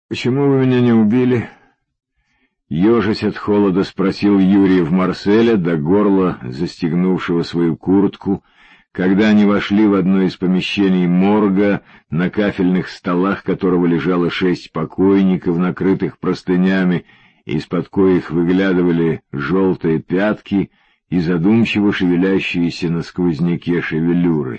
«Почему вы меня не убили?» Ежась от холода спросил Юрьев Марселя, до горла застегнувшего свою куртку, когда они вошли в одно из помещений морга, на кафельных столах которого лежало 6 покойников, накрытых простынями, из-под коих выглядывали желтые пятки и задумчиво шевелящиеся на сквозняке шевелюры.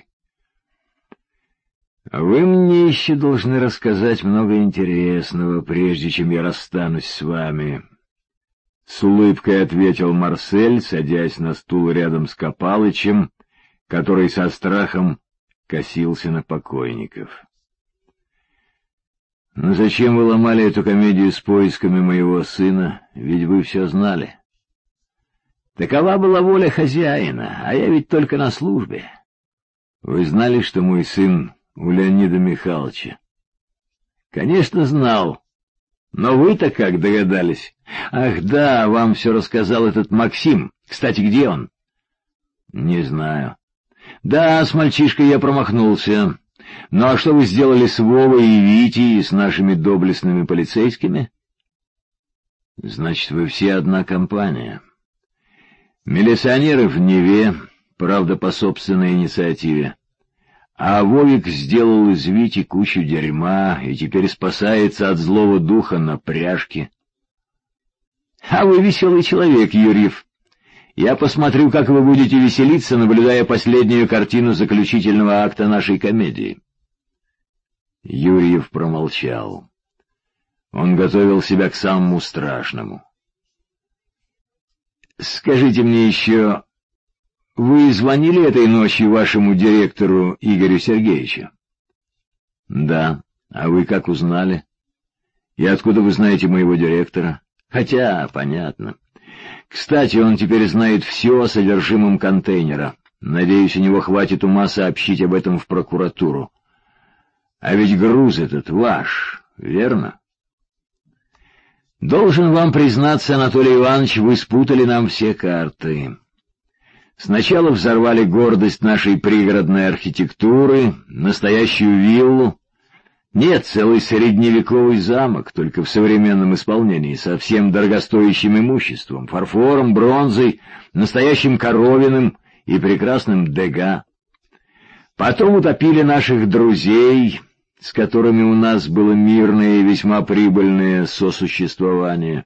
«Вы мне еще должны рассказать много интересного, прежде чем я расстанусь с вами», — с улыбкой ответил Марсель, садясь на стул рядом с Копалычем, который со страхом косился на покойников. «Но зачем вы ломали эту комедию с поисками моего сына? Ведь вы все знали». «Такова была воля хозяина, а я ведь только на службе». «Вы знали, что мой сын у Леонида Михайловича?» «Конечно, знал. Но вы-то как догадались? Ах да, вам все рассказал этот Максим. Кстати, где он?» «Не знаю». «Да, с мальчишкой я промахнулся. Ну а что вы сделали с Вовой и Витей и с нашими доблестными полицейскими?» «Значит, вы все одна компания. Милиционеры в Неве, правда, по собственной инициативе. А Вовик сделал из Вити кучу дерьма и теперь спасается от злого духа на пряжке». «А вы веселый человек, Юрьев. Я посмотрю, как вы будете веселиться, наблюдая последнюю картину заключительного акта нашей комедии». Юрьев промолчал. Он готовил себя к самому страшному. «Скажите мне еще, вы звонили этой ночью вашему директору Игорю Сергеевичу?» «Да. А вы как узнали? И откуда вы знаете моего директора?» «Хотя, понятно. Кстати, он теперь знает все о содержимом контейнера. Надеюсь, у него хватит ума сообщить об этом в прокуратуру. А ведь груз этот ваш, верно?» «Должен вам признаться, Анатолий Иванович, вы спутали нам все карты. Сначала взорвали гордость нашей пригородной архитектуры, настоящую виллу. Нет, целый средневековый замок, только в современном исполнении, со всем дорогостоящим имуществом, фарфором, бронзой, настоящим Коровиным и прекрасным Дега. Потом утопили наших друзей, с которыми у нас было мирное и весьма прибыльное сосуществование.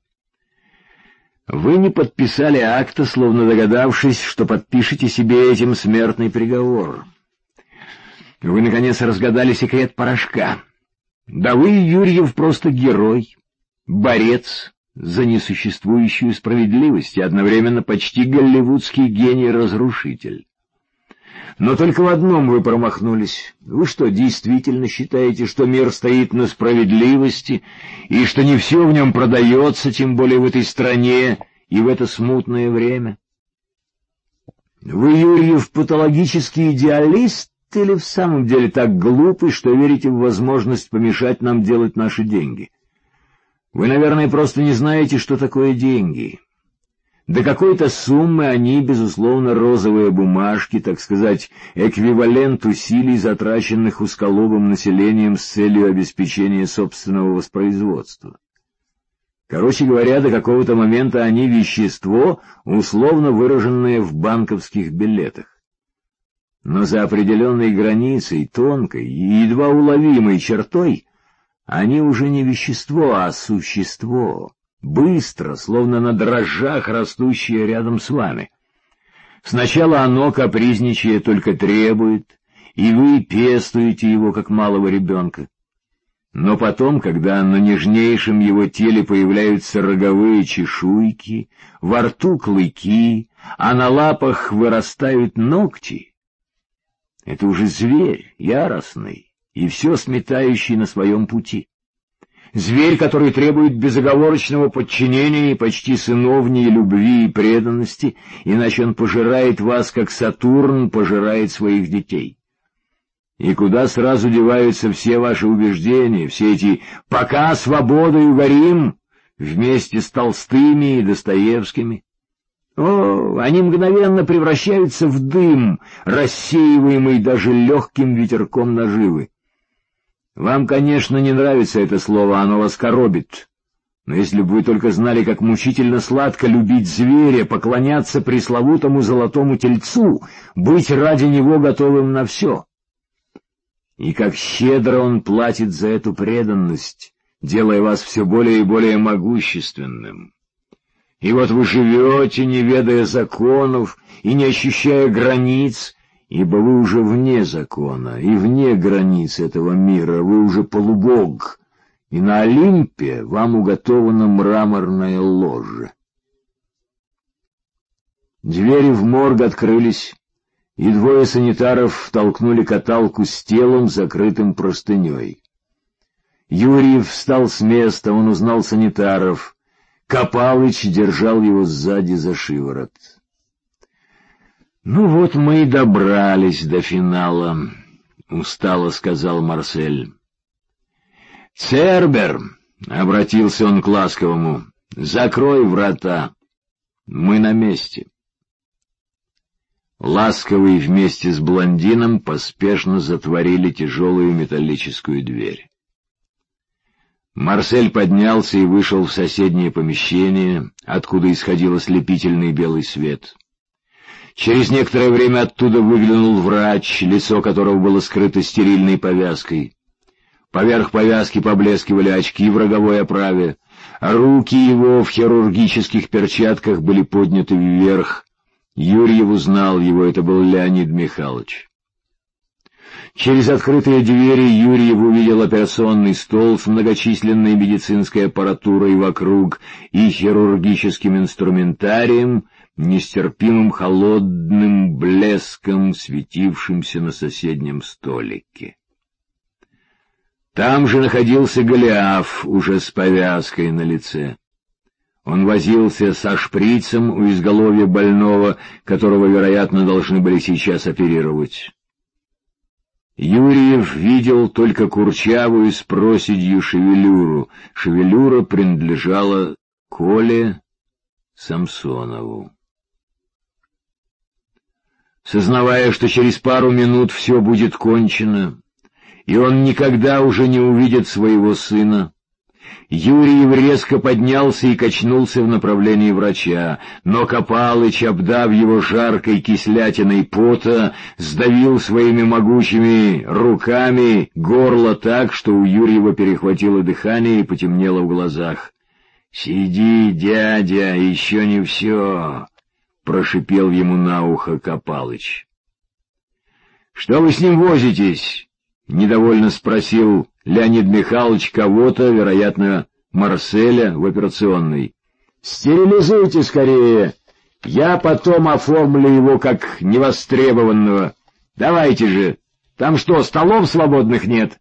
Вы не подписали акта, словно догадавшись, что подпишете себе этим смертный приговор. Вы, наконец, разгадали секрет порошка. Да вы, Юрьев, просто герой, борец за несуществующую справедливость и одновременно почти голливудский гений-разрушитель. Но только в одном вы промахнулись. Вы что, действительно считаете, что мир стоит на справедливости, и что не все в нем продается, тем более в этой стране и в это смутное время? Вы, Юрьев, патологический идеалист, или в самом деле так глупый, что верите в возможность помешать нам делать наши деньги? Вы, наверное, просто не знаете, что такое деньги. До какой-то суммы они, безусловно, розовые бумажки, так сказать, эквивалент усилий, затраченных узколобым населением с целью обеспечения собственного воспроизводства. Короче говоря, до какого-то момента они вещество, условно выраженное в банковских билетах. Но за определенной границей, тонкой и едва уловимой чертой, они уже не вещество, а существо, быстро, словно на дрожжах, растущее рядом с вами. Сначала оно, капризничая, только требует, и вы пестуете его, как малого ребенка. Но потом, когда на нежнейшем его теле появляются роговые чешуйки, во рту клыки, а на лапах вырастают ногти, это уже зверь, яростный и все сметающий на своем пути. Зверь, который требует безоговорочного подчинения и почти сыновней любви и преданности, иначе он пожирает вас, как Сатурн пожирает своих детей. И куда сразу деваются все ваши убеждения, все эти «пока свободой угорим» вместе с Толстыми и Достоевскими? О, они мгновенно превращаются в дым, рассеиваемый даже легким ветерком наживы. Вам, конечно, не нравится это слово, оно вас коробит. Но если бы вы только знали, как мучительно сладко любить зверя, поклоняться пресловутому золотому тельцу, быть ради него готовым на все. И как щедро он платит за эту преданность, делая вас все более и более могущественным. И вот вы живете, не ведая законов и не ощущая границ, ибо вы уже вне закона и вне границ этого мира, вы уже полубог, и на Олимпе вам уготовано мраморное ложе. Двери в морг открылись, и двое санитаров втолкнули каталку с телом, закрытым простыней. Юрьев встал с места, он узнал санитаров. Копалыч держал его сзади за шиворот. «Ну вот мы и добрались до финала», — устало сказал Марсель. «Цербер», — обратился он к Ласковому, — «закрой врата. Мы на месте». Ласковый вместе с блондином поспешно затворили тяжелую металлическую дверь. Марсель поднялся и вышел в соседнее помещение, откуда исходил ослепительный белый свет. Через некоторое время оттуда выглянул врач, лицо которого было скрыто стерильной повязкой. Поверх повязки поблескивали очки в роговой оправе, а руки его в хирургических перчатках были подняты вверх. Юрьев узнал его, это был Леонид Михайлович. Через открытые двери Юрьев увидел операционный стол с многочисленной медицинской аппаратурой вокруг и хирургическим инструментарием, нестерпимым холодным блеском, светившимся на соседнем столике. Там же находился Голиаф, уже с повязкой на лице. Он возился со шприцем у изголовья больного, которого, вероятно, должны были сейчас оперировать. Юрьев видел только курчавую с проседью шевелюру. Шевелюра принадлежала Коле Самсонову. Сознавая, что через пару минут все будет кончено, и он никогда уже не увидит своего сына, Юрьев резко поднялся и качнулся в направлении врача, но Копалыч, обдав его жаркой кислятиной пота, сдавил своими могучими руками горло так, что у Юрьева перехватило дыхание и потемнело в глазах. «Сиди, дядя, еще не все», — прошипел ему на ухо Копалыч. «Что вы с ним возитесь?» — недовольно спросил Леонид Михайлович кого-то, вероятно, Марселя, в операционной. «Стерилизуйте скорее! Я потом оформлю его как невостребованного. Давайте же! Там что, столов свободных нет?»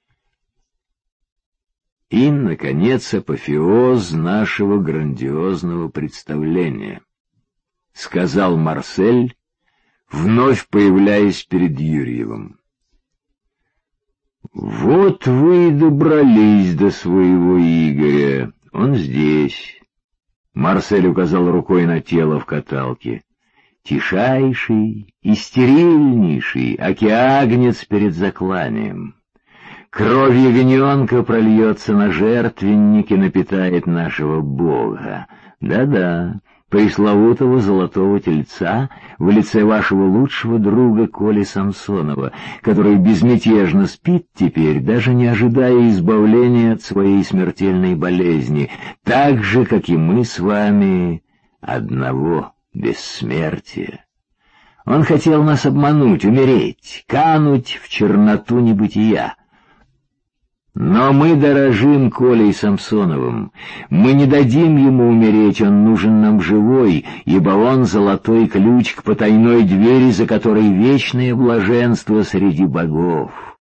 И, наконец, апофеоз нашего грандиозного представления, — сказал Марсель, вновь появляясь перед Юрьевым. «Вот вы и добрались до своего Игоря. Он здесь». Марсель указал рукой на тело в каталке. «Тишайший и стерильнейший океагнец перед закланием. Кровь ягненка прольется на жертвенник и напитает нашего Бога. Да-да, пресловутого золотого тельца в лице вашего лучшего друга Коли Самсонова, который безмятежно спит теперь, даже не ожидая избавления от своей смертельной болезни, так же, как и мы с вами, одного бессмертия. Он хотел нас обмануть, умереть, кануть в черноту небытия. Но мы дорожим Колей Самсоновым, мы не дадим ему умереть, он нужен нам живой, ибо он золотой ключ к потайной двери, за которой вечное блаженство среди богов.